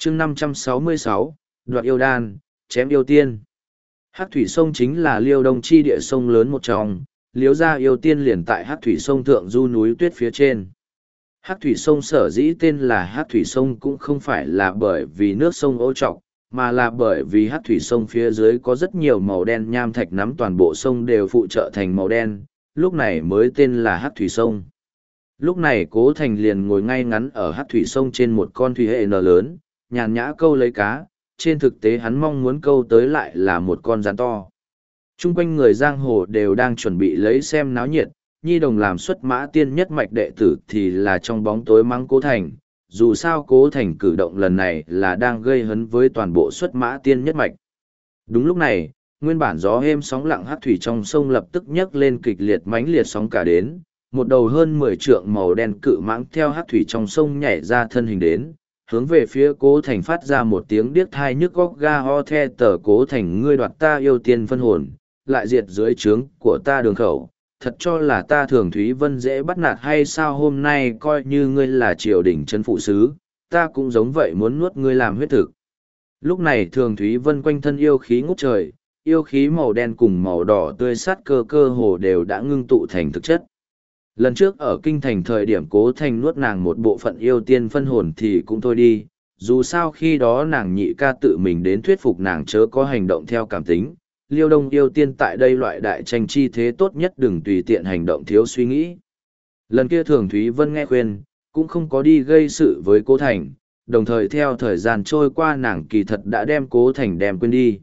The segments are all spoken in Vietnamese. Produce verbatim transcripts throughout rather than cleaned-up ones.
chương năm trăm sáu mươi sáu, đoạt yêu đan, chém yêu tiên. Hắc thủy sông chính là Liêu Đông chi địa sông lớn một trong, Liếu gia yêu tiên liền tại Hắc thủy sông thượng du núi tuyết phía trên. Hắc thủy sông sở dĩ tên là Hắc thủy sông cũng không phải là bởi vì nước sông ô trọc, mà là bởi vì Hắc thủy sông phía dưới có rất nhiều màu đen nham thạch nắm toàn bộ sông đều phụ trợ thành màu đen, lúc này mới tên là Hắc thủy sông. Lúc này Cố Thành liền ngồi ngay ngắn ở Hắc thủy sông trên một con thủy hệ nở lớn, nhàn nhã câu lấy cá, trên thực tế hắn mong muốn câu tới lại là một con rắn to. Trung quanh người giang hồ đều đang chuẩn bị lấy xem náo nhiệt, Nhi Đồng làm xuất mã tiên nhất mạch đệ tử thì là trong bóng tối mắng Cố Thành, dù sao Cố Thành cử động lần này là đang gây hấn với toàn bộ xuất mã tiên nhất mạch. Đúng lúc này, nguyên bản gió êm sóng lặng hắc thủy trong sông lập tức nhấc lên kịch liệt mãnh liệt sóng cả đến, một đầu hơn mười trượng màu đen cự mãng theo hắc thủy trong sông nhảy ra thân hình đến, hướng về phía Cố Thành phát ra một tiếng điếc thai nhức góc ga ho the tờ. Cố Thành, ngươi đoạt ta yêu tiên phân hồn, lại diệt dưới trướng của ta đường khẩu, thật cho là ta Thường Thúy Vân dễ bắt nạt hay sao? Hôm nay coi như ngươi là triều đình trấn phụ sứ, ta cũng giống vậy muốn nuốt ngươi làm huyết thực. Lúc này Thường Thúy Vân quanh thân yêu khí ngút trời, yêu khí màu đen cùng màu đỏ tươi sát cơ cơ hồ đều đã ngưng tụ thành thực chất. Lần trước ở kinh thành thời điểm Cố Thành nuốt nàng một bộ phận yêu tiên phân hồn thì cũng thôi đi, dù sao khi đó nàng nhị ca tự mình đến thuyết phục nàng chớ có hành động theo cảm tính. Liêu Đông yêu tiên tại đây loại đại tranh chi thế tốt nhất đừng tùy tiện hành động thiếu suy nghĩ. Lần kia Thường Thúy Vân nghe khuyên, cũng không có đi gây sự với Cố Thành, đồng thời theo thời gian trôi qua nàng kỳ thật đã đem Cố Thành đem quên đi.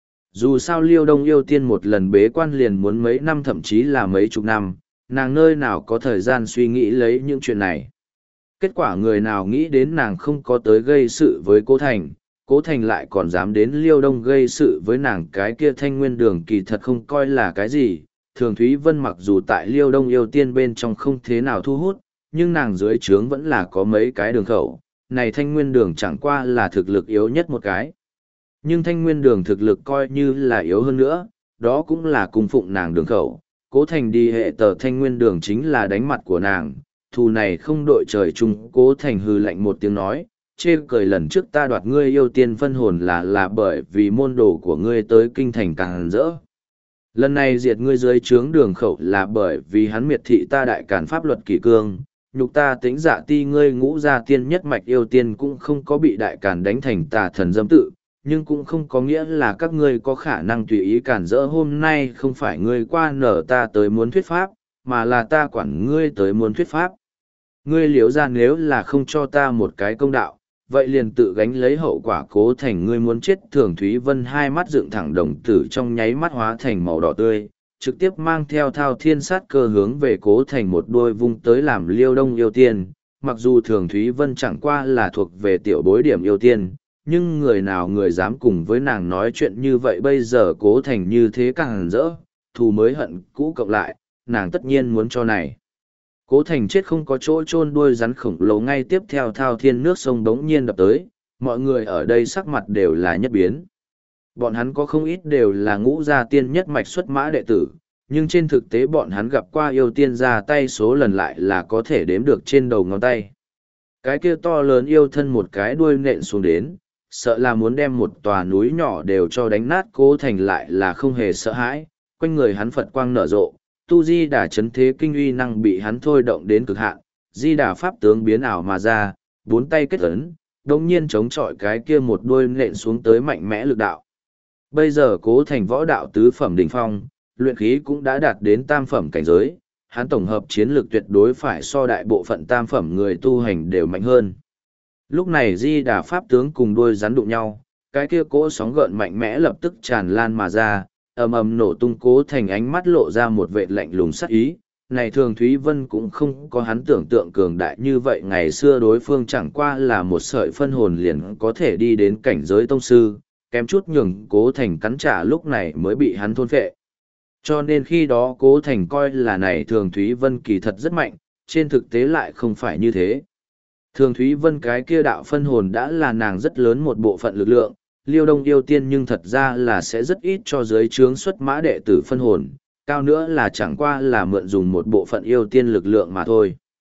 Dù sao Liêu Đông yêu tiên một lần bế quan liền muốn mấy năm thậm chí là mấy chục năm, nàng nơi nào có thời gian suy nghĩ lấy những chuyện này. Kết quả người nào nghĩ đến nàng không có tới gây sự với Cố Thành, Cố Thành lại còn dám đến Liêu Đông gây sự với nàng. Cái kia Thanh Nguyên Đường kỳ thật không coi là cái gì, Thường Thúy Vân mặc dù tại Liêu Đông yêu tiên bên trong không thế nào thu hút, nhưng nàng dưới trướng vẫn là có mấy cái đường khẩu, này Thanh Nguyên Đường chẳng qua là thực lực yếu nhất một cái. Nhưng Thanh Nguyên Đường thực lực coi như là yếu hơn nữa, đó cũng là cung phụng nàng đường khẩu. Cố Thành đi hệ tờ Thanh Nguyên Đường chính là đánh mặt của nàng, thù này không đội trời chung. Cố Thành hừ lạnh một tiếng nói, chê cười lần trước ta đoạt ngươi yêu tiên phân hồn là là bởi vì môn đồ của ngươi tới kinh thành càng rỡ. Lần này diệt ngươi dưới trướng đường khẩu là bởi vì hắn miệt thị ta đại càn pháp luật kỷ cương, nhục ta tính dạ ti ngươi ngũ gia tiên nhất mạch yêu tiên cũng không có bị đại càn đánh thành tà thần dâm tự, nhưng cũng không có nghĩa là các ngươi có khả năng tùy ý cản rỡ. Hôm nay không phải ngươi qua nở ta tới muốn thuyết pháp, mà là ta quản ngươi tới muốn thuyết pháp. Ngươi liếu ra nếu là không cho ta một cái công đạo, vậy liền tự gánh lấy hậu quả. Cố Thành, ngươi muốn chết. Thường Thúy Vân hai mắt dựng thẳng đồng tử trong nháy mắt hóa thành màu đỏ tươi, trực tiếp mang theo thao thiên sát cơ hướng về Cố Thành một đôi vung tới làm Liêu Đông yêu tiên. Mặc dù Thường Thúy Vân chẳng qua là thuộc về tiểu bối điểm yêu tiên, nhưng người nào người dám cùng với nàng nói chuyện như vậy. Bây giờ Cố Thành như thế càng rỡ, thù mới hận cũ cộng lại, nàng tất nhiên muốn cho này Cố Thành chết không có chỗ chôn đuôi rắn khổng lồ. Ngay tiếp theo thao thiên nước sông đống nhiên đập tới, mọi người ở đây sắc mặt đều là nhất biến. Bọn hắn có không ít đều là ngũ gia tiên nhất mạch xuất mã đệ tử, nhưng trên thực tế bọn hắn gặp qua yêu tiên ra tay số lần lại là có thể đếm được trên đầu ngón tay. Cái kia to lớn yêu thân một cái đuôi nện xuống đến, sợ là muốn đem một tòa núi nhỏ đều cho đánh nát. Cố Thành lại là không hề sợ hãi, quanh người hắn Phật quang nở rộ, tu di đà chấn thế kinh uy năng bị hắn thôi động đến cực hạn, di đà pháp tướng biến ảo mà ra, bốn tay kết ấn, đồng nhiên chống chọi cái kia một đuôi nện xuống tới mạnh mẽ lực đạo. Bây giờ Cố Thành võ đạo tứ phẩm đỉnh phong, luyện khí cũng đã đạt đến tam phẩm cảnh giới, hắn tổng hợp chiến lược tuyệt đối phải so đại bộ phận tam phẩm người tu hành đều mạnh hơn. Lúc này di đà pháp tướng cùng đuôi rắn đụng nhau, cái kia cỗ sóng gợn mạnh mẽ lập tức tràn lan mà ra, ầm ầm nổ tung. Cố Thành ánh mắt lộ ra một vệ lạnh lùng sắc ý, này Thường Thúy Vân cũng không có hắn tưởng tượng cường đại như vậy. Ngày xưa đối phương chẳng qua là một sợi phân hồn liền có thể đi đến cảnh giới tông sư, kém chút nhường Cố Thành cắn trả, lúc này mới bị hắn thôn phệ. Cho nên khi đó Cố Thành coi là này Thường Thúy Vân kỳ thật rất mạnh, trên thực tế lại không phải như thế. Thường Thúy Vân cái kia đạo phân hồn đã là nàng rất lớn một bộ phận lực lượng, Liêu Đông yêu tiên nhưng thật ra là sẽ rất ít cho dưới trướng xuất mã đệ tử phân hồn, cao nữa là chẳng qua là mượn dùng một bộ phận yêu tiên lực lượng mà thôi.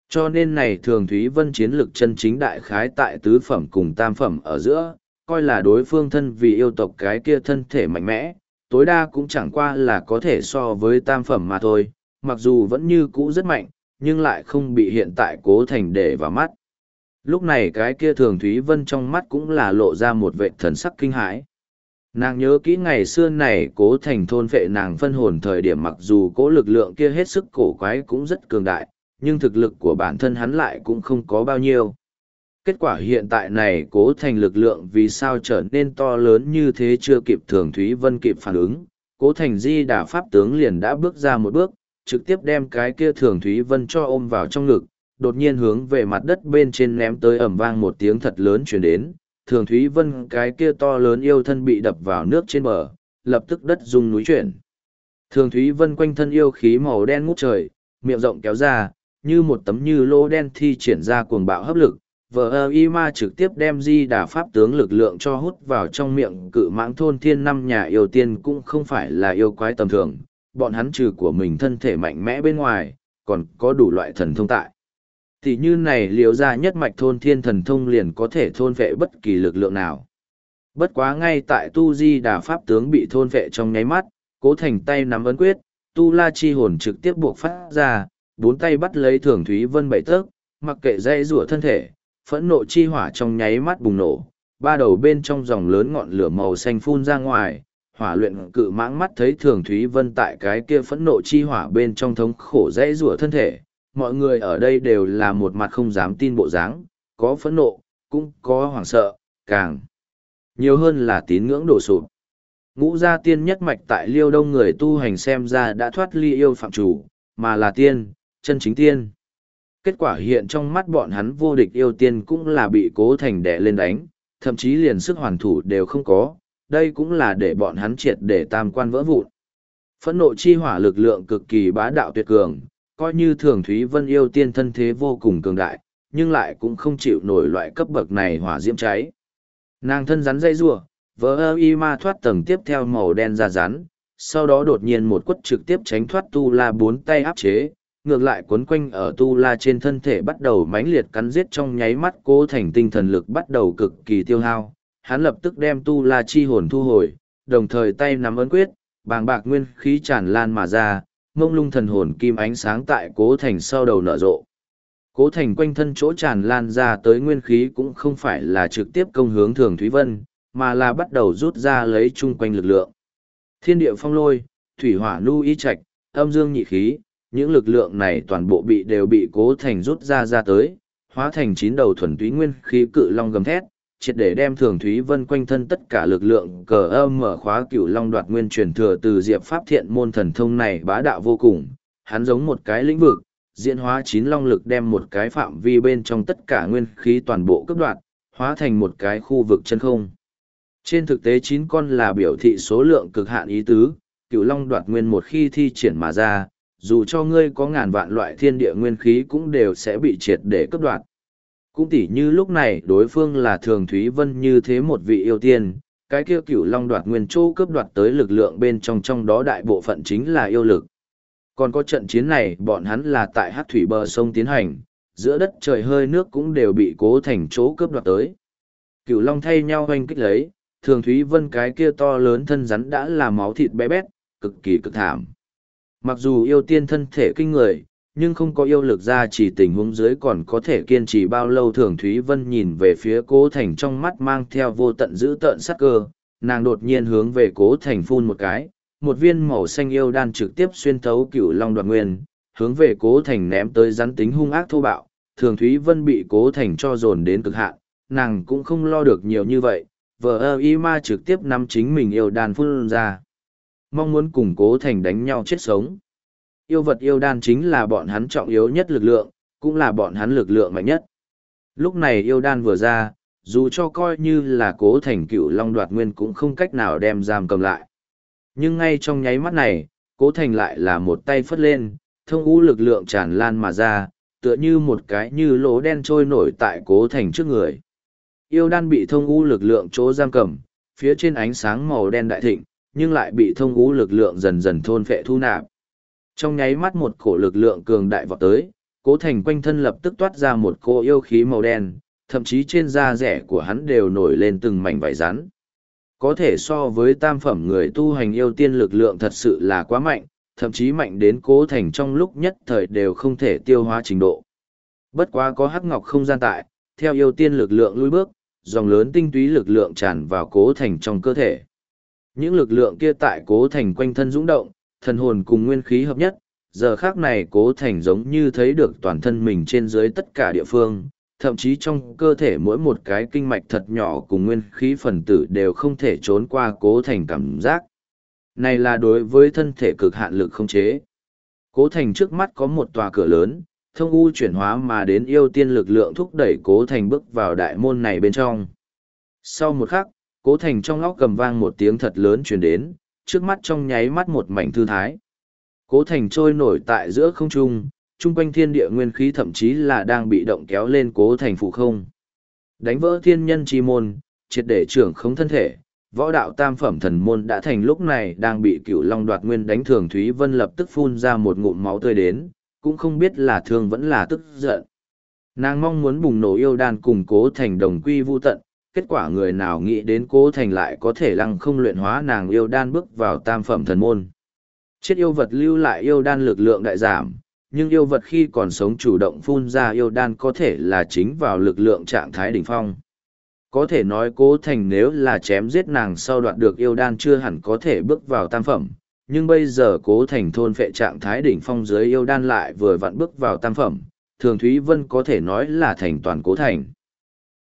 Cho nên này thường Thúy Vân chiến lực chân chính đại khái tại tứ phẩm cùng tam phẩm ở giữa, coi là đối phương thân vì yêu tộc cái kia thân thể mạnh mẽ, tối đa cũng chẳng qua là có thể so với tam phẩm mà thôi, mặc dù vẫn như cũ rất mạnh, nhưng lại không bị hiện tại Cố Thành để vào mắt. Lúc này cái kia thường Thúy Vân trong mắt cũng là lộ ra một vệ thần sắc kinh hãi. Nàng nhớ kỹ ngày xưa này Cố Thành thôn phệ nàng phân hồn thời điểm, mặc dù cố lực lượng kia hết sức cổ quái cũng rất cường đại, nhưng thực lực của bản thân hắn lại cũng không có bao nhiêu. Kết quả hiện tại này Cố Thành lực lượng vì sao trở nên to lớn như thế chưa kịp thường Thúy Vân kịp phản ứng, Cố Thành di đà pháp tướng liền đã bước ra một bước, trực tiếp đem cái kia thường Thúy Vân cho ôm vào trong ngực, đột nhiên hướng về mặt đất bên trên ném tới, ầm vang một tiếng thật lớn truyền đến, thường Thúy Vân cái kia to lớn yêu thân bị đập vào nước trên bờ, lập tức đất rung núi chuyển. Thường Thúy Vân quanh thân yêu khí màu đen ngút trời, miệng rộng kéo ra, như một tấm như lỗ đen thi triển ra cuồng bạo hấp lực, vờ ơ y ma trực tiếp đem di đà pháp tướng lực lượng cho hút vào trong miệng cự mãng thôn thiên năm nhà yêu tiên cũng không phải là yêu quái tầm thường, bọn hắn trừ của mình thân thể mạnh mẽ bên ngoài, còn có đủ loại thần thông tại. Thì như này liều ra nhất mạch thôn thiên thần thông liền có thể thôn vệ bất kỳ lực lượng nào. Bất quá ngay tại tu di đà pháp tướng bị thôn vệ trong nháy mắt, Cố Thành tay nắm ấn quyết, tu la chi hồn trực tiếp buộc phát ra, bốn tay bắt lấy thường Thúy Vân bảy tấc, mặc kệ dây rủa thân thể, phẫn nộ chi hỏa trong nháy mắt bùng nổ, ba đầu bên trong dòng lớn ngọn lửa màu xanh phun ra ngoài, hỏa luyện cự mãng mắt thấy thường Thúy Vân tại cái kia phẫn nộ chi hỏa bên trong thống khổ dây rủa thân thể. Mọi người ở đây đều là một mặt không dám tin bộ dáng, có phẫn nộ, cũng có hoảng sợ, càng nhiều hơn là tín ngưỡng đổ sụp. Ngũ gia tiên nhất mạch tại Liêu Đông người tu hành xem ra đã thoát ly yêu phạm chủ, mà là tiên, chân chính tiên. Kết quả hiện trong mắt bọn hắn vô địch yêu tiên cũng là bị Cố Thành đè lên đánh, thậm chí liền sức hoàn thủ đều không có, đây cũng là để bọn hắn triệt để tam quan vỡ vụn. Phẫn nộ chi hỏa lực lượng cực kỳ bá đạo tuyệt cường, coi như thường Thúy Vân yêu tiên thân thế vô cùng cường đại, nhưng lại cũng không chịu nổi loại cấp bậc này hỏa diễm cháy. Nàng thân rắn dây rùa, vỡ ơ y ma thoát tầng tiếp theo màu đen ra rắn, sau đó đột nhiên một quất trực tiếp tránh thoát tu la bốn tay áp chế, ngược lại quấn quanh ở tu la trên thân thể bắt đầu mãnh liệt cắn giết, trong nháy mắt Cố Thành tinh thần lực bắt đầu cực kỳ tiêu hao, hắn lập tức đem tu la chi hồn thu hồi, đồng thời tay nắm ấn quyết, bàng bạc nguyên khí tràn lan mà ra, mông lung thần hồn kim ánh sáng tại Cố Thành sau đầu nở rộ. Cố Thành quanh thân chỗ tràn lan ra tới nguyên khí cũng không phải là trực tiếp công hướng thường Thúy Vân, mà là bắt đầu rút ra lấy chung quanh lực lượng. Thiên địa phong lôi, thủy hỏa nu y trạch, âm dương nhị khí, những lực lượng này toàn bộ bị đều bị Cố Thành rút ra ra tới, hóa thành chín đầu thuần túy nguyên khí cự long gầm thét, triệt để đem thường Thúy Vân quanh thân tất cả lực lượng cờ âm mở khóa cửu long đoạt nguyên truyền thừa từ Diệp Pháp Thiện môn thần thông này bá đạo vô cùng, hắn giống một cái lĩnh vực, diễn hóa chín long lực đem một cái phạm vi bên trong tất cả nguyên khí toàn bộ cấp đoạt, hóa thành một cái khu vực chân không. Trên thực tế chín con là biểu thị số lượng cực hạn ý tứ, cửu long đoạt nguyên một khi thi triển mà ra, dù cho ngươi có ngàn vạn loại thiên địa nguyên khí cũng đều sẽ bị triệt để cấp đoạt. Cũng tỉ như lúc này đối phương là thường Thúy Vân như thế một vị yêu tiên, cái kia cửu long đoạt nguyên châu cướp đoạt tới lực lượng bên trong trong đó đại bộ phận chính là yêu lực. Còn có trận chiến này bọn hắn là tại hát thủy bờ sông tiến hành, giữa đất trời hơi nước cũng đều bị Cố Thành chỗ cướp đoạt tới. Cửu long thay nhau hoanh kích lấy, thường Thúy Vân cái kia to lớn thân rắn đã là máu thịt bé bét, cực kỳ cực thảm. Mặc dù yêu tiên thân thể kinh người, nhưng không có yêu lực ra chỉ tình huống dưới còn có thể kiên trì bao lâu. Thường Thúy Vân nhìn về phía Cố Thành trong mắt mang theo vô tận dữ tợn sắc cơ, nàng đột nhiên hướng về Cố Thành phun một cái, một viên màu xanh yêu đan trực tiếp xuyên thấu cửu long đoạt nguyên, hướng về Cố Thành ném tới, rắn tính hung ác thô bạo. Thường Thúy Vân bị Cố Thành cho dồn đến cực hạn, nàng cũng không lo được nhiều như vậy, vờ ơ y ma trực tiếp nắm chính mình yêu đan phun ra, mong muốn cùng Cố Thành đánh nhau chết sống. Yêu vật yêu đan chính là bọn hắn trọng yếu nhất lực lượng, cũng là bọn hắn lực lượng mạnh nhất. Lúc này yêu đan vừa ra, dù cho coi như là Cố Thành cửu long đoạt nguyên cũng không cách nào đem giam cầm lại. Nhưng ngay trong nháy mắt này, Cố Thành lại là một tay phất lên, thông ngũ lực lượng tràn lan mà ra, tựa như một cái như lỗ đen trôi nổi tại Cố Thành trước người. Yêu đan bị thông ngũ lực lượng chỗ giam cầm, phía trên ánh sáng màu đen đại thịnh, nhưng lại bị thông ngũ lực lượng dần dần thôn phệ thu nạp. Trong nháy mắt một cổ lực lượng cường đại vọt tới, Cố Thành quanh thân lập tức toát ra một cô yêu khí màu đen, thậm chí trên da rẻ của hắn đều nổi lên từng mảnh vảy rắn. Có thể so với tam phẩm người tu hành yêu tiên lực lượng thật sự là quá mạnh, thậm chí mạnh đến Cố Thành trong lúc nhất thời đều không thể tiêu hóa trình độ. Bất quá có hắc ngọc không gian tại, theo yêu tiên lực lượng lui bước, dòng lớn tinh túy lực lượng tràn vào Cố Thành trong cơ thể. Những lực lượng kia tại Cố Thành quanh thân dũng động, thần hồn cùng nguyên khí hợp nhất, giờ khác này Cố Thành giống như thấy được toàn thân mình trên dưới tất cả địa phương, thậm chí trong cơ thể mỗi một cái kinh mạch thật nhỏ cùng nguyên khí phần tử đều không thể trốn qua Cố Thành cảm giác. Này là đối với thân thể cực hạn lực không chế. Cố Thành trước mắt có một tòa cửa lớn, thông u chuyển hóa mà đến yêu tiên lực lượng thúc đẩy Cố Thành bước vào đại môn này bên trong. Sau một khắc, Cố Thành trong óc cầm vang một tiếng thật lớn truyền đến, trước mắt trong nháy mắt một mảnh thư thái. Cố Thành trôi nổi tại giữa không trung, trung quanh thiên địa nguyên khí thậm chí là đang bị động kéo lên Cố Thành phụ không. Đánh vỡ thiên nhân chi môn, triệt để trưởng khống thân thể, võ đạo tam phẩm thần môn đã thành lúc này đang bị Cửu Long đoạt nguyên đánh Thường Thúy Vân lập tức phun ra một ngụm máu tươi đến, cũng không biết là thương vẫn là tức giận. Nàng mong muốn bùng nổ yêu đan cùng Cố Thành đồng quy vu tận, kết quả người nào nghĩ đến Cố Thành lại có thể lăng không luyện hóa nàng yêu đan bước vào tam phẩm thần môn. Chết yêu vật lưu lại yêu đan lực lượng đại giảm, nhưng yêu vật khi còn sống chủ động phun ra yêu đan có thể là chính vào lực lượng trạng thái đỉnh phong. Có thể nói Cố Thành nếu là chém giết nàng sau đoạt được yêu đan chưa hẳn có thể bước vào tam phẩm, nhưng bây giờ Cố Thành thôn phệ trạng thái đỉnh phong dưới yêu đan lại vừa vặn bước vào tam phẩm, Thường Thúy Vân có thể nói là thành toàn Cố Thành.